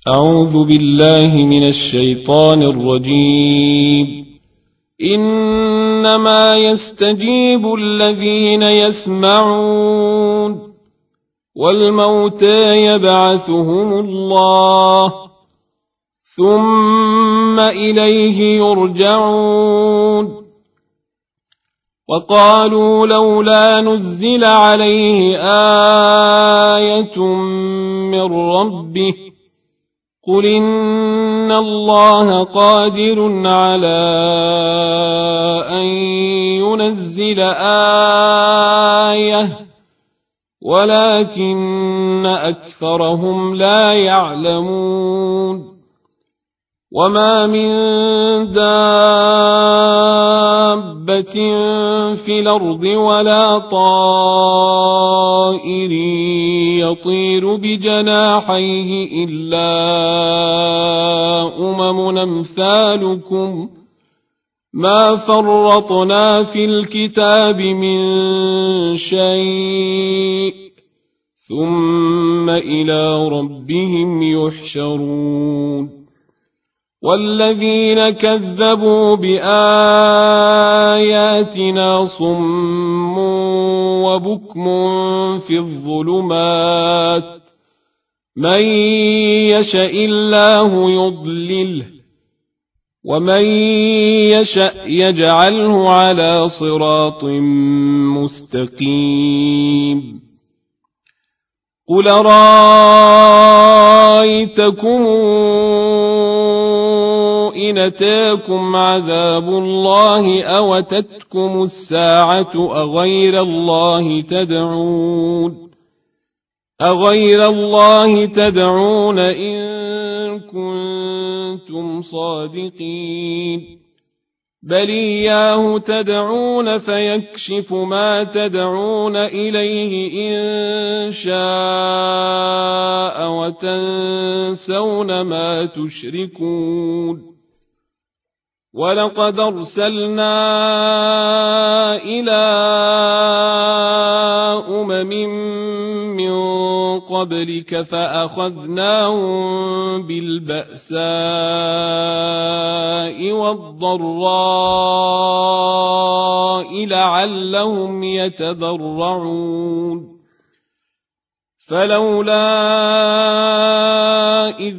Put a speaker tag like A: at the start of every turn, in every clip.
A: أعوذ بالله من الشيطان الرجيم. إنما يستجيب الذين يسمعون والموتى يبعثهم الله ثم إليه يرجعون. وقالوا لولا نزل عليه آية من ربه قل إن الله قادر على أن ينزل آية ولكن أكثرهم لا يعلمون. وما من دابة في الأرض ولا طائر يطير بجناحيه إلا أمثالكم ما فرطنا في الكتاب من شيء ثم إلى ربهم يحشرون. والذين كذبوا بآياتنا صم وبكم في الظلمات من يشاء الله يضلله ومن يشاء يجعله على صراط مستقيم. قل رأيتكم إن أتاكم عذاب الله أو أتتكم الساعة أغير الله تدعون إن كنتم صادقين. بل إياه تدعون فيكشف ما تدعون إليه إن شاء وتنسون ما تشركون. ولقد أرسلنا إلى من قبلك فأخذناهم بالبأساء والضراء لعلهم يتضرعون. فلولا إذ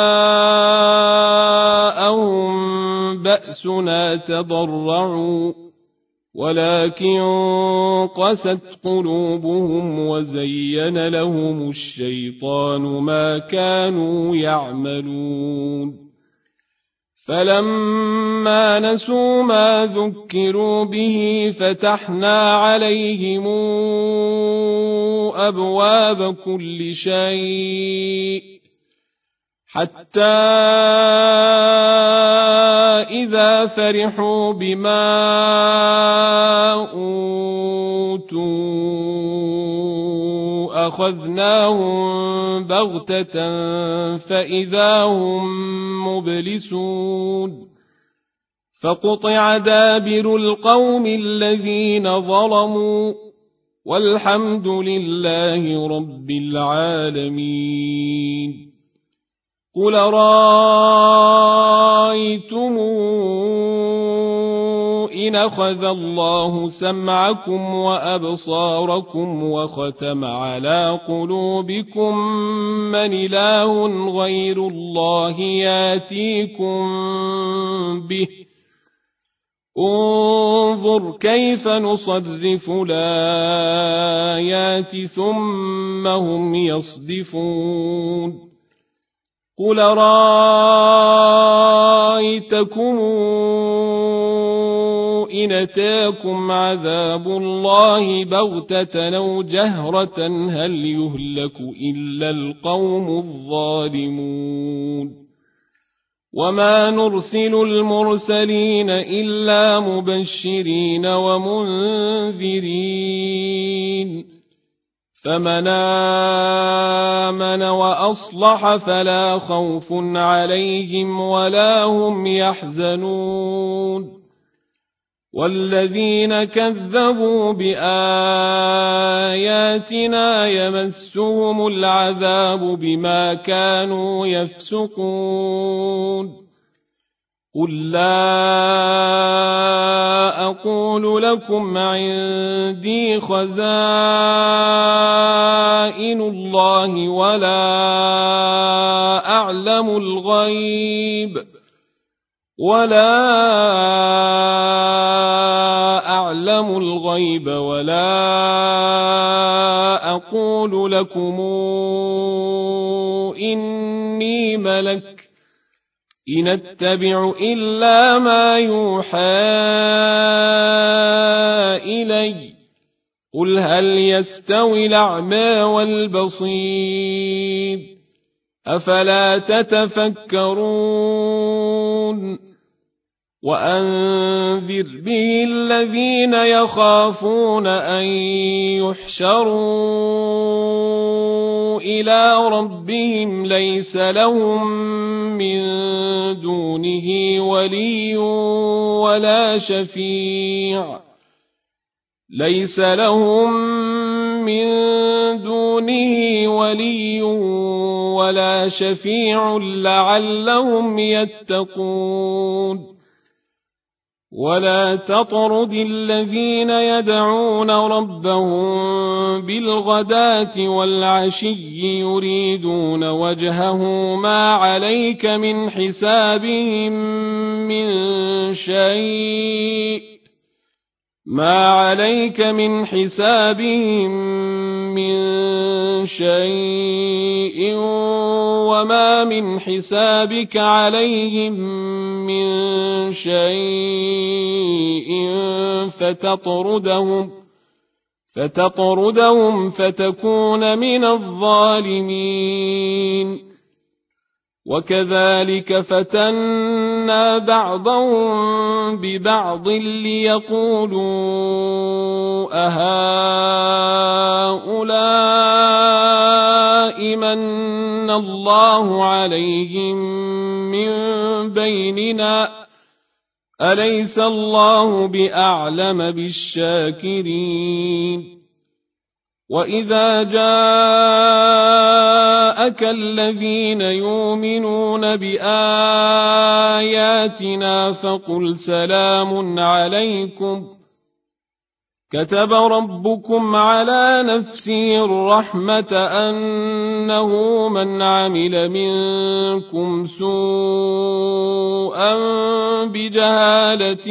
A: جاءهم بأسنا تضرعوا ولكن قست قلوبهم وزين لهم الشيطان ما كانوا يعملون. فلما نسوا ما ذكروا به فتحنا عليهم أبواب كل شيء حتى إذا فرحوا بما أوتوا أخذناهم بغتة فإذا هم مبلسون. فقطع دابر القوم الذين ظلموا والحمد لله رب العالمين. قل رأيتم إن أخذ الله سمعكم وأبصاركم وختم على قلوبكم من إله غير الله ياتيكم به انظر كيف نصرف الآيات ثم هم يصدفون. قل رأيتكم إن أتاكم عذاب الله بغتة أو جهرة هل يهلك إلا القوم الظالمون. وما نرسل المرسلين إلا مبشرين ومنذرين فمن آمن وأصلح فلا خوف عليهم ولا هم يحزنون. والذين كذبوا بآياتنا يمسهم العذاب بما كانوا يفسقون قل لا أقول لكم عندي خزائن الله ولا أعلم الغيب ولا أقول لكم إني ملك إن أتبع إلا ما يوحى إلي قل هل يستوي الأعمى والبصير أفلا تتفكرون وأنذر به الذين يخافون أن يحشروا إلى ربهم ليس لهم من دونه ولي ولا شفيع لعلهم يتقون ولا تطرد الذين يدعون ربهم بالغداة والعشي يريدون وجهه ما عليك من حسابهم من شيء وما من حسابك عليهم من شيء فتطردهم فتكون من الظالمين وكذلك فتنا بعضهم ببعض ليقولوا أهؤلاء من الله عليهم من بيننا أليس الله بأعلم بالشاكرين وإذا جاءك الذين يؤمنون بآياتنا فقل سلام عليكم كتب ربكم على نفسه الرحمة أنه من عمل منكم سوءا بجهالة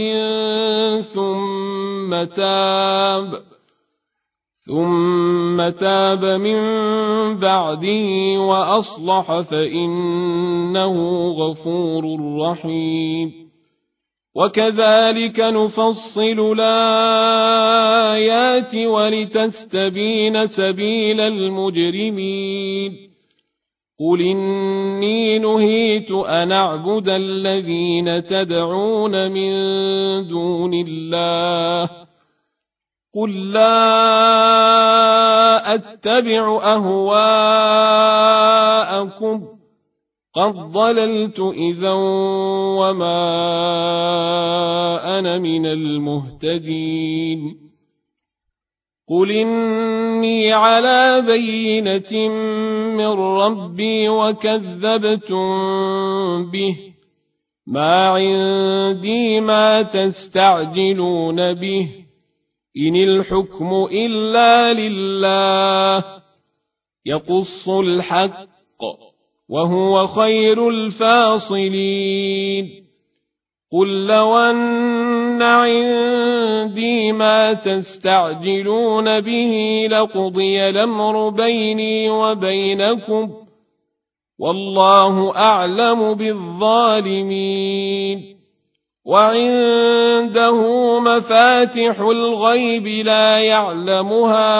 A: ثم تاب من بعده وأصلح فإنه غفور رحيم وكذلك نفصل الآيات ولتستبين سبيل المجرمين قل إني نهيت أن أعبد الذين تدعون من دون الله قل لا أتبع أهواءكم قد ضللت إذا وما أنا من المهتدين قل إني على بينة من ربي وكذبتم به ما عندي ما تستعجلون به إن الحكم إلا لله يقص الحق وهو خير الفاصلين قل لو أن عندي ما تستعجلون به لقضي الأمر بيني وبينكم والله أعلم بالظالمين وعنده مفاتح الغيب لا يعلمها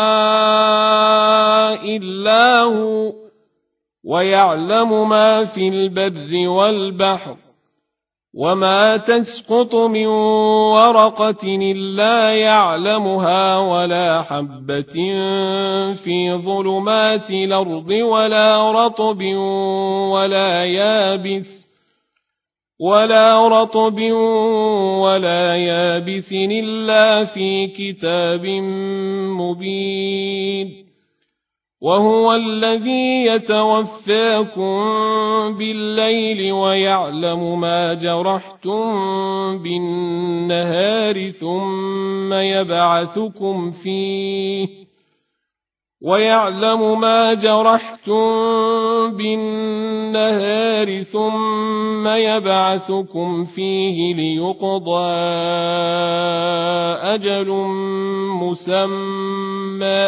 A: إلا هو ويعلم ما في البر والبحر وما تسقط من ورقة إلا يعلمها ولا حبة في ظلمات الأرض ولا رطب ولا رطب ولا يابس إلا في كتاب مبين وهو الذي يتوفاكم بالليل ويعلم ما جرحتم بالنهار ثم يبعثكم فيه ليقضى أجل مسمى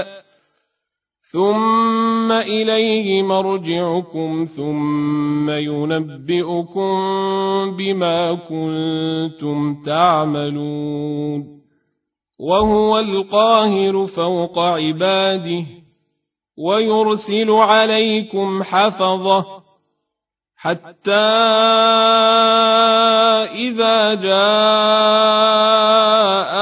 A: ثم إليه مرجعكم ثم ينبئكم بما كنتم تعملون وهو القاهر فوق عباده ويرسل عليكم حفظه حتى إذا جاء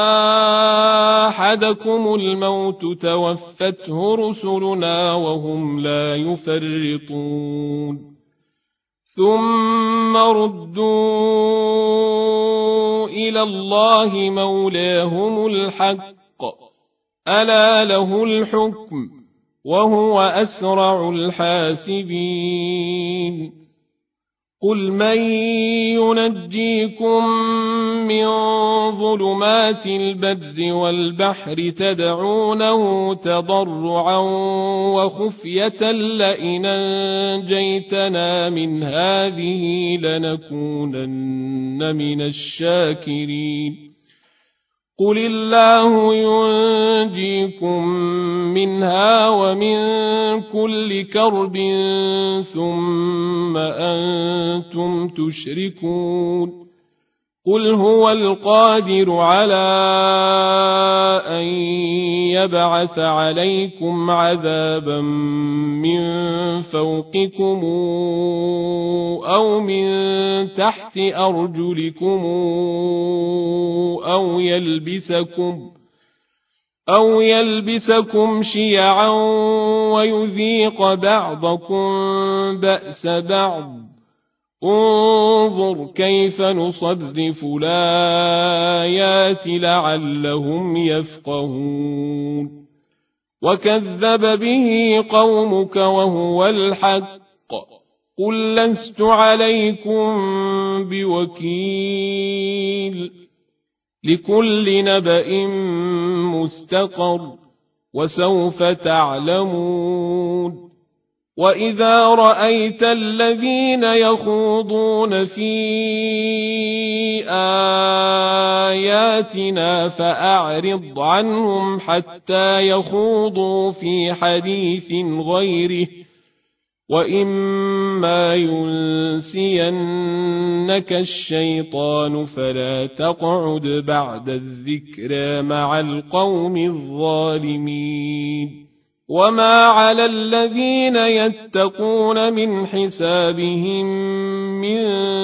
A: أحدكم الموت توفته رسلنا وهم لا يفرطون ثم ردوا إلى الله مولاهم الحق ألا له الحكم وهو أسرع الحاسبين قل من ينجيكم من ظلمات البر والبحر تدعونه تضرعا وخفية لئن أنجيتنا من هذه لنكونن من الشاكرين قل الله ينجيكم منها ومن كل كرب ثم أنتم تشركون قل هو القادر على أن يبعث عليكم عذابا من فوقكم أو من تحت أرجلكم أو يلبسكم شيعا ويذيق بعضكم بأس بعض انظر كيف نصرف الآيات لعلهم يفقهون وكذب به قومك وهو الحق قل لست عليكم بوكيل لكل نبأ مستقر وسوف تعلمون وإذا رأيت الذين يخوضون في آياتنا فأعرض عنهم حتى يخوضوا في حديث غيره وإما ينسينك الشيطان فلا تقعد بعد الذكرى مع القوم الظالمين وما على الذين يتقون من حسابهم من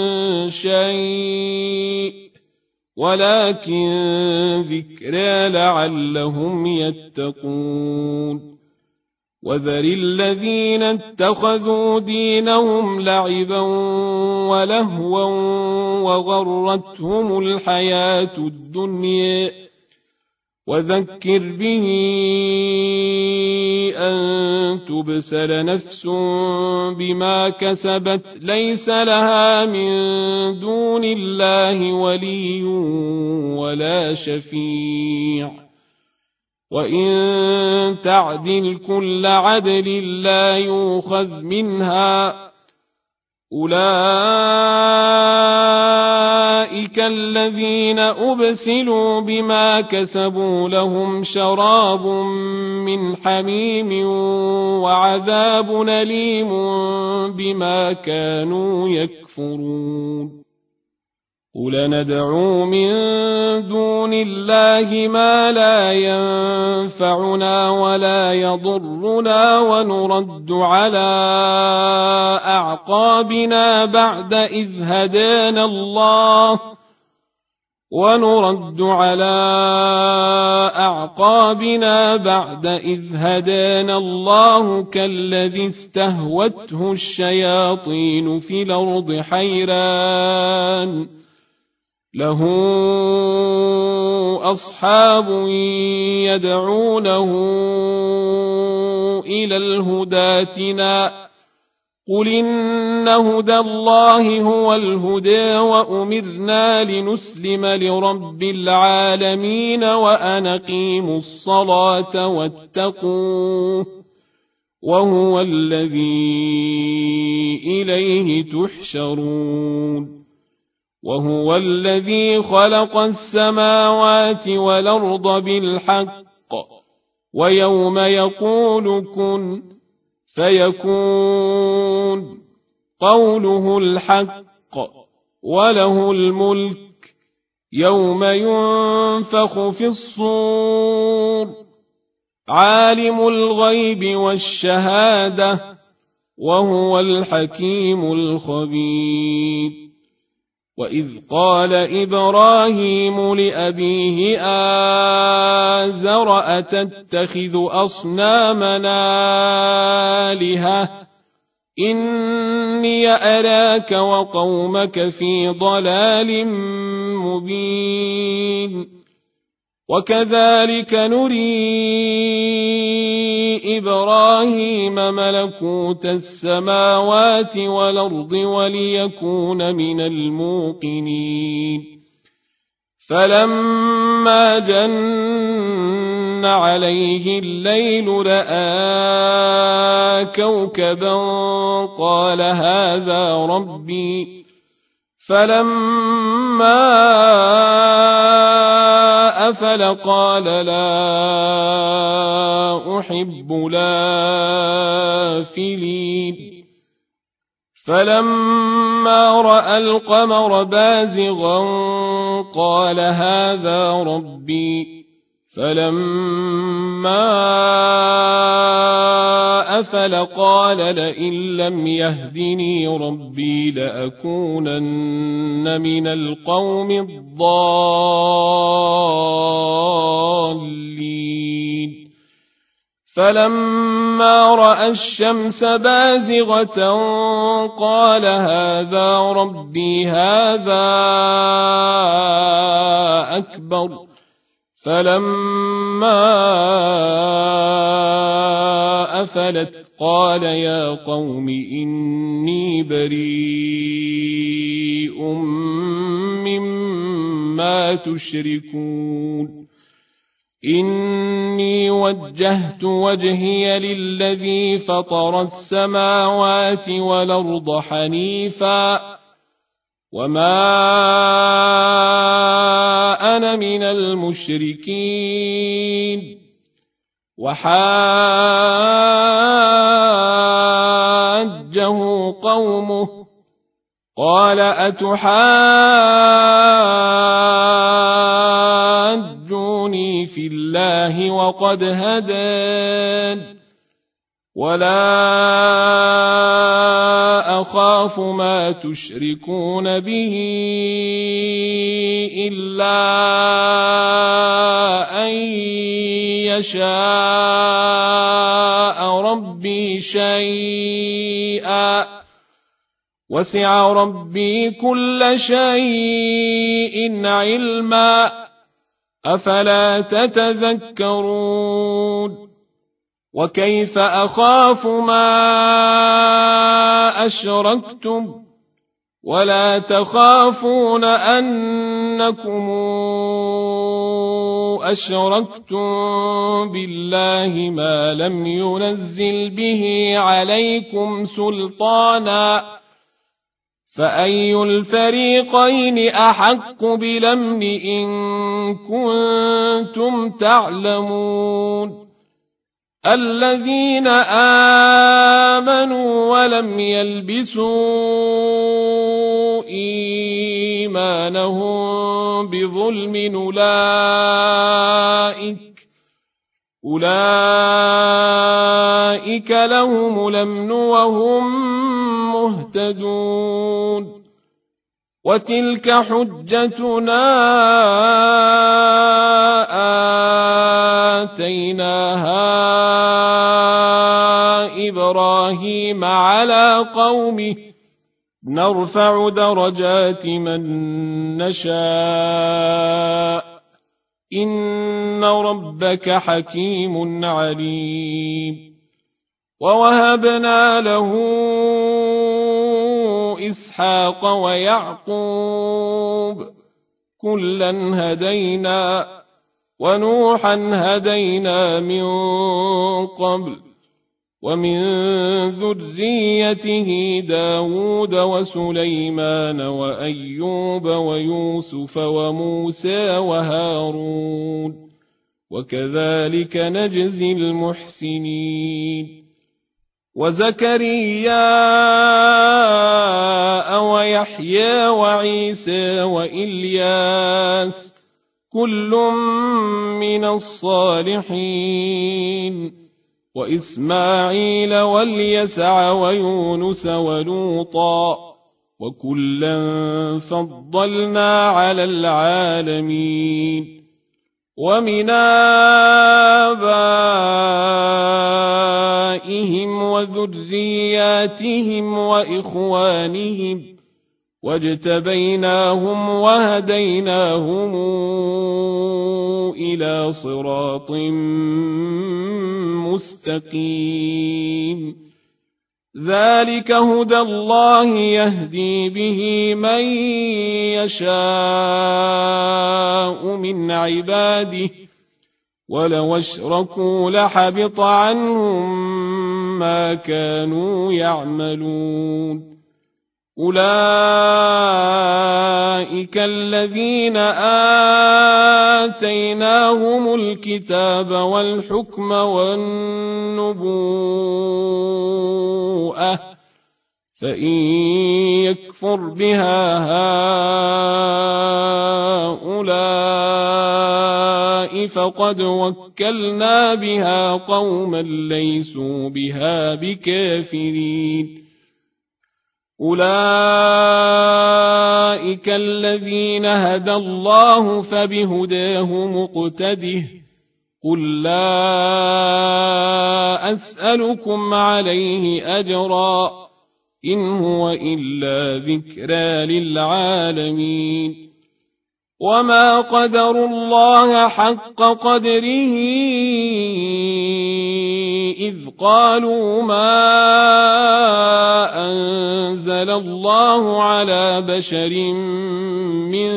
A: شيء ولكن ذكرى لعلهم يتقون وذر الذين اتخذوا دينهم لعبا ولهوا وغرتهم الحياة الدنيا وذكر به أن تبسل نفس بما كسبت ليس لها من دون الله ولي ولا شفيع وإن تعدل كل عدل لا يؤخذ منها أولئك الذين أبسلوا بما كسبوا لهم شراب من حميم وعذاب أليم بما كانوا يكفرون قل ندعو من دون الله ما لا ينفعنا ولا يضرنا ونرد على أعقابنا بعد إذ هدانا الله ونرد على أعقابنا بعد إذ هدانا الله كالذي استهوته الشياطين في الأرض حيران له أصحاب يدعونه إلى الهدى ائتنا قل إن هدى الله هو الهدى وأمرنا لنسلم لرب العالمين وأن أقيموا الصلاة واتقوه وهو الذي إليه تحشرون وهو الذي خلق السماوات والأرض بالحق ويوم يقول كن فيكون قوله الحق وله الملك يوم ينفخ في الصور عالم الغيب والشهادة وهو الحكيم الخبير وإذ قال إبراهيم لأبيه آزر أتتخذ أصنامنا آلهة إني أراك وقومك في ضلال مبين وكذلك نري إبراهيم ملكوت السماوات والأرض وليكون من الموقنين فلما جن عليه الليل رأى كوكبا قال هذا ربي فلما أفل قال لا أحب الآفلين فلما رأى القمر بازغا قال هذا ربي فلما أفل قال لئن لم يهدني ربي لأكونن من القوم الضالين فلما رأى الشمس بازغة قال هذا ربي هذا أكبر فلما أفلت قال يا قوم إني بريء مما تشركون إني وجهت وجهي للذي فطر السماوات والأرض حنيفا وما أنا من المشركين وحاجه قومه قال أتحاجوني في الله وقد هدان ولا أخاف ما تشركون به إلا أن يشاء ربي شيئا وسع ربي كل شيء علما أفلا تتذكرون وكيف أخاف ما أشركتم ولا تخافون أنكم أشركتم بالله ما لم ينزل به عليكم سلطانا فأي الفريقين أحق بالأمن إن كنتم تعلمون الذين آمنوا ولم يلبسوا إيمانهم بظلم أولئك لهم الأمن وهم مهتدون وتلك حجتنا آتيناها إبراهيم على قومه نرفع درجات من نشاء إن ربك حكيم عليم ووهبنا له إسحاق ويعقوب كلا هدينا ونوحا هدينا من قبل ومن ذريته داود وسليمان وأيوب ويوسف وموسى وهارون وكذلك نجزي المحسنين وزكريا ويحيى وعيسى وإلياس كل من الصالحين وإسماعيل واليسع ويونس ولوطا وكلا فضلنا على العالمين ومن آبائهم وذرياتهم وإخوانهم واجتبيناهم وهديناهم إلى صراط مستقيم ذلك هدى الله يهدي به من يشاء من عباده ولو اشركوا لحبط عنهم ما كانوا يعملون أولئك الذين آتيناهم الكتاب والحكم والنبوءة فإن يكفر بها هؤلاء فقد وكلنا بها قوما ليسوا بها بكافرين أولئك الذين هدى الله فبهداه مقتده قل لا أسألكم عليه أجرا إن هو إلا ذكرى للعالمين وما قدروا الله حق قدره إذ قالوا ما أنزل الله على بشر من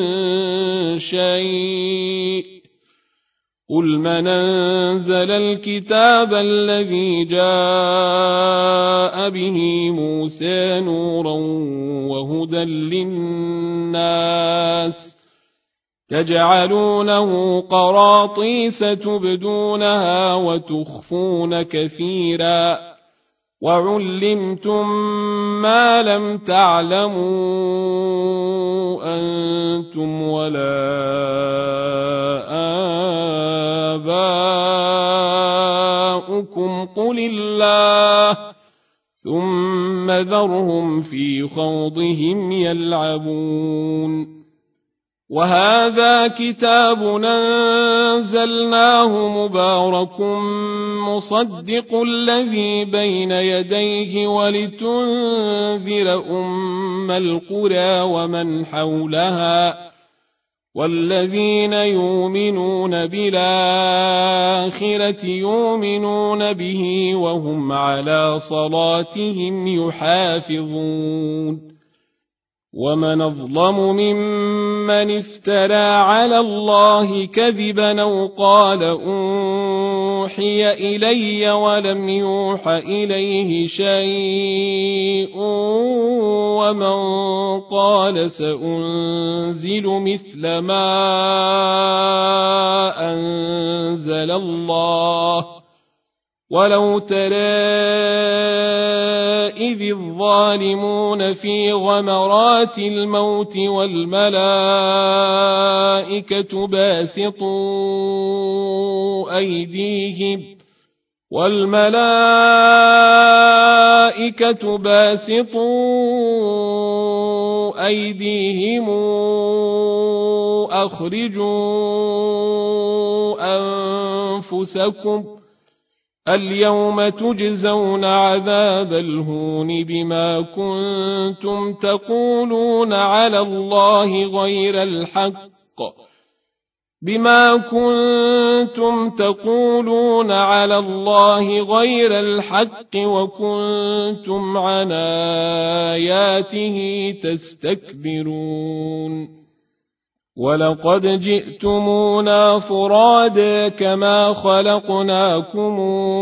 A: شيء قل من أنزل الكتاب الذي جاء به موسى نورا وهدى للناس تجعلونه قراطيس تبدونها وتخفون كثيرا وعلمتم ما لم تعلموا أنتم ولا آباؤكم قل الله ثم ذرهم في خوضهم يلعبون وهذا كتاب أنزلناه مبارك مصدق الذي بين يديه ولتنذر أم القرى ومن حولها والذين يؤمنون بالآخرة يؤمنون به وهم على صلاتهم يحافظون ومن أظلم ممن افترى على الله كذبا أو قال أوحي إلي ولم يوح إليه شيء ومن قال سأنزل مثل ما أنزل الله ولو ترى إذ الظالمون في غمرات الموت والملائكة باسطوا أيديهم أخرجوا أنفسكم اليوم تجزون عذاب الهون بما كنتم تقولون على الله غير الحق وكنتم عن آياته تستكبرون ولقد جئتمونا فرادا كما خلقناكم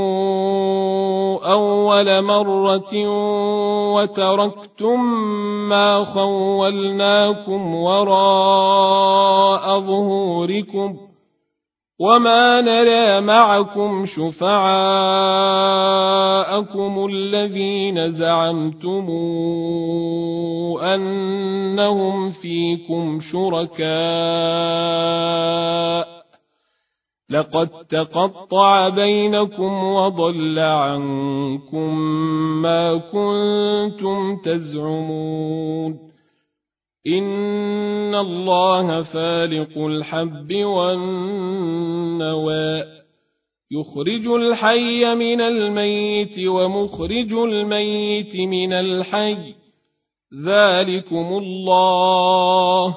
A: أول مرة وتركتم ما خولناكم وراء ظهوركم وما نرى معكم شفعاءكم الذين زعمتم أنهم فيكم شركاء لقد تقطع بينكم وضل عنكم ما كنتم تزعمون إن الله فالق الحب والنوى يخرج الحي من الميت ومخرج الميت من الحي ذلكم الله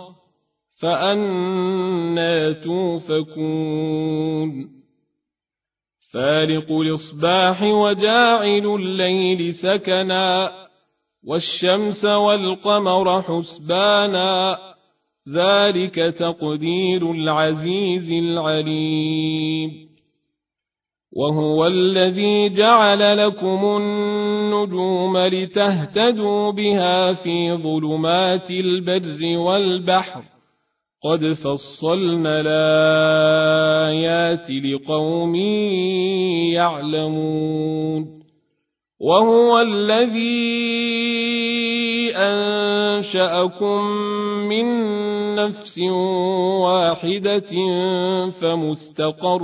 A: فأنى توفكون فالق الإصباح وجاعل الليل سكنا والشمس والقمر حسبانا ذلك تقدير العزيز العليم وهو الذي جعل لكم النجوم لتهتدوا بها في ظلمات البر والبحر قد فصلنا الآيات لقوم يعلمون وهو الذي أنشأكم من نفس واحدة فمستقر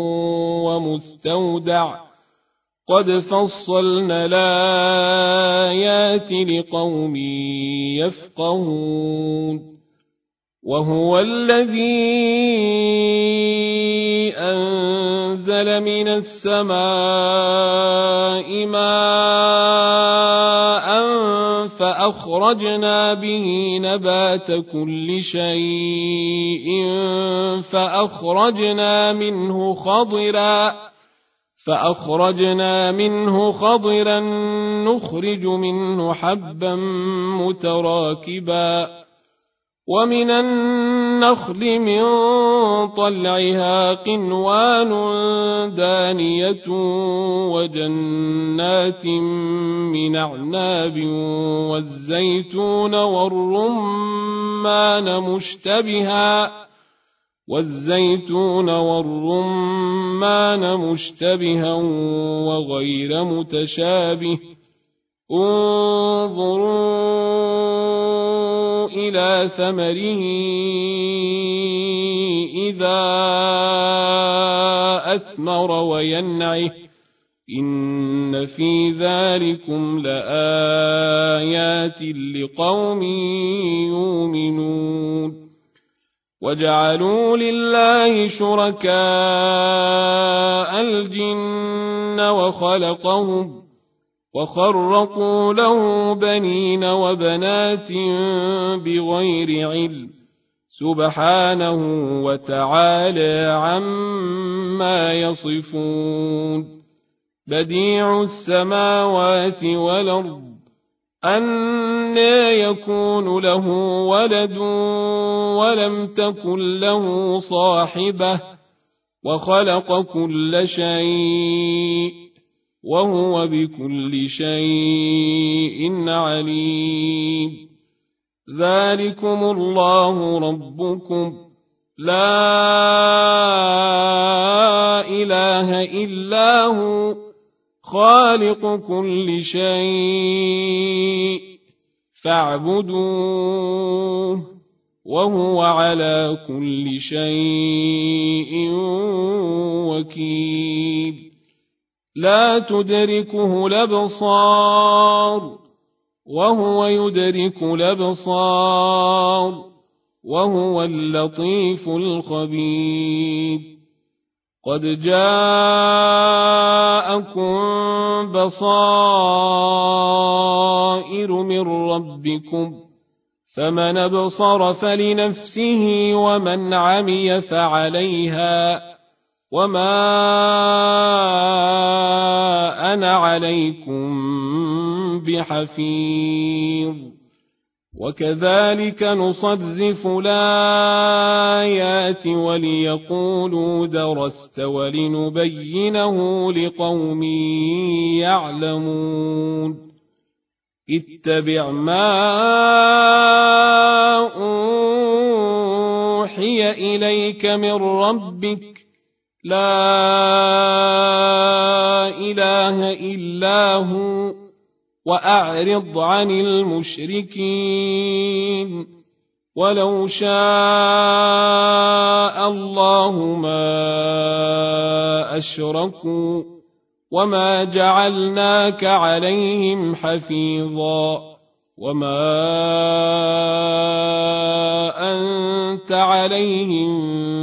A: ومستودع قد فصلنا الآيات لقوم يفقهون وهو الذي أنزل من السماء ماء فأخرجنا به نبات كل شيء فأخرجنا منه خضرا نخرج منه حبا متراكبا ومن النخل من طلعها قنوان دانية وجنات من أعناب والزيتون والرمان مشتبها وغير متشابه انظروا إلى ثمره إذا أثمر وينعه إن في ذلكم لآيات لقوم يؤمنون وجعلوا لله شركاء الجن وخرقوا له بنين وبنات بغير علم سبحانه وتعالى عما يصفون بديع السماوات والأرض أنى يكون له ولد ولم تكن له صاحبة وخلق كل شيء وهو بكل شيء عليم ذلكم الله ربكم لا إله إلا هو خالق كل شيء فاعبدوه وهو على كل شيء وكيل لا تدركه الأبصار وهو يدرك الأبصار وهو اللطيف الخبير قد جاءكم بصائر من ربكم فمن أبصر فلنفسه ومن عمي فعليها وما أنا عليكم بحفيظ وكذلك نصرف الآيات وليقولوا درست ولنبينه لقوم يعلمون اتبع ما أوحي إليك من ربك لا إله إلا هو وأعرض عن المشركين ولو شاء الله ما أشركوا وما جعلناك عليهم حفيظا وما أنت عليهم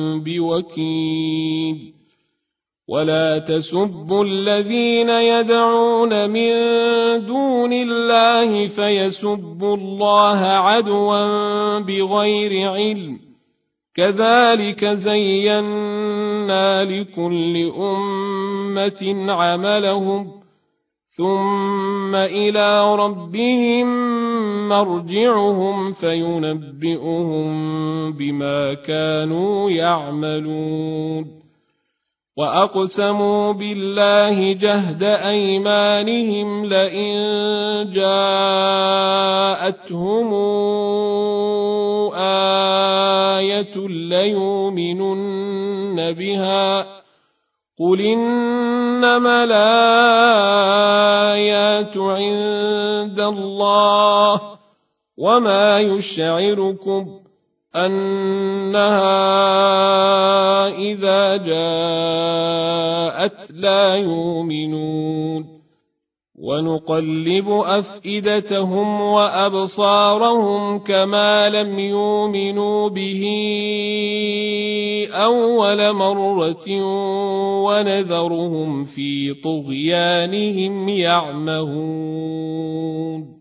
A: بوكيل ولا تسبوا الذين يدعون من دون الله فيسبوا الله عدوا بغير علم كذلك زينا لكل أمة عملهم ثم إلى ربهم مرجعهم فينبئهم بما كانوا يعملون وأقسموا بالله جهد أيمانهم لئن جاءتهم آية ليؤمنن بها قل إنما الآيات عند الله وما يشعركم أنها إذا جاءت لا يؤمنون ونقلب أفئدتهم وأبصارهم كما لم يؤمنوا به أول مرة ونذرهم في طغيانهم يعمهون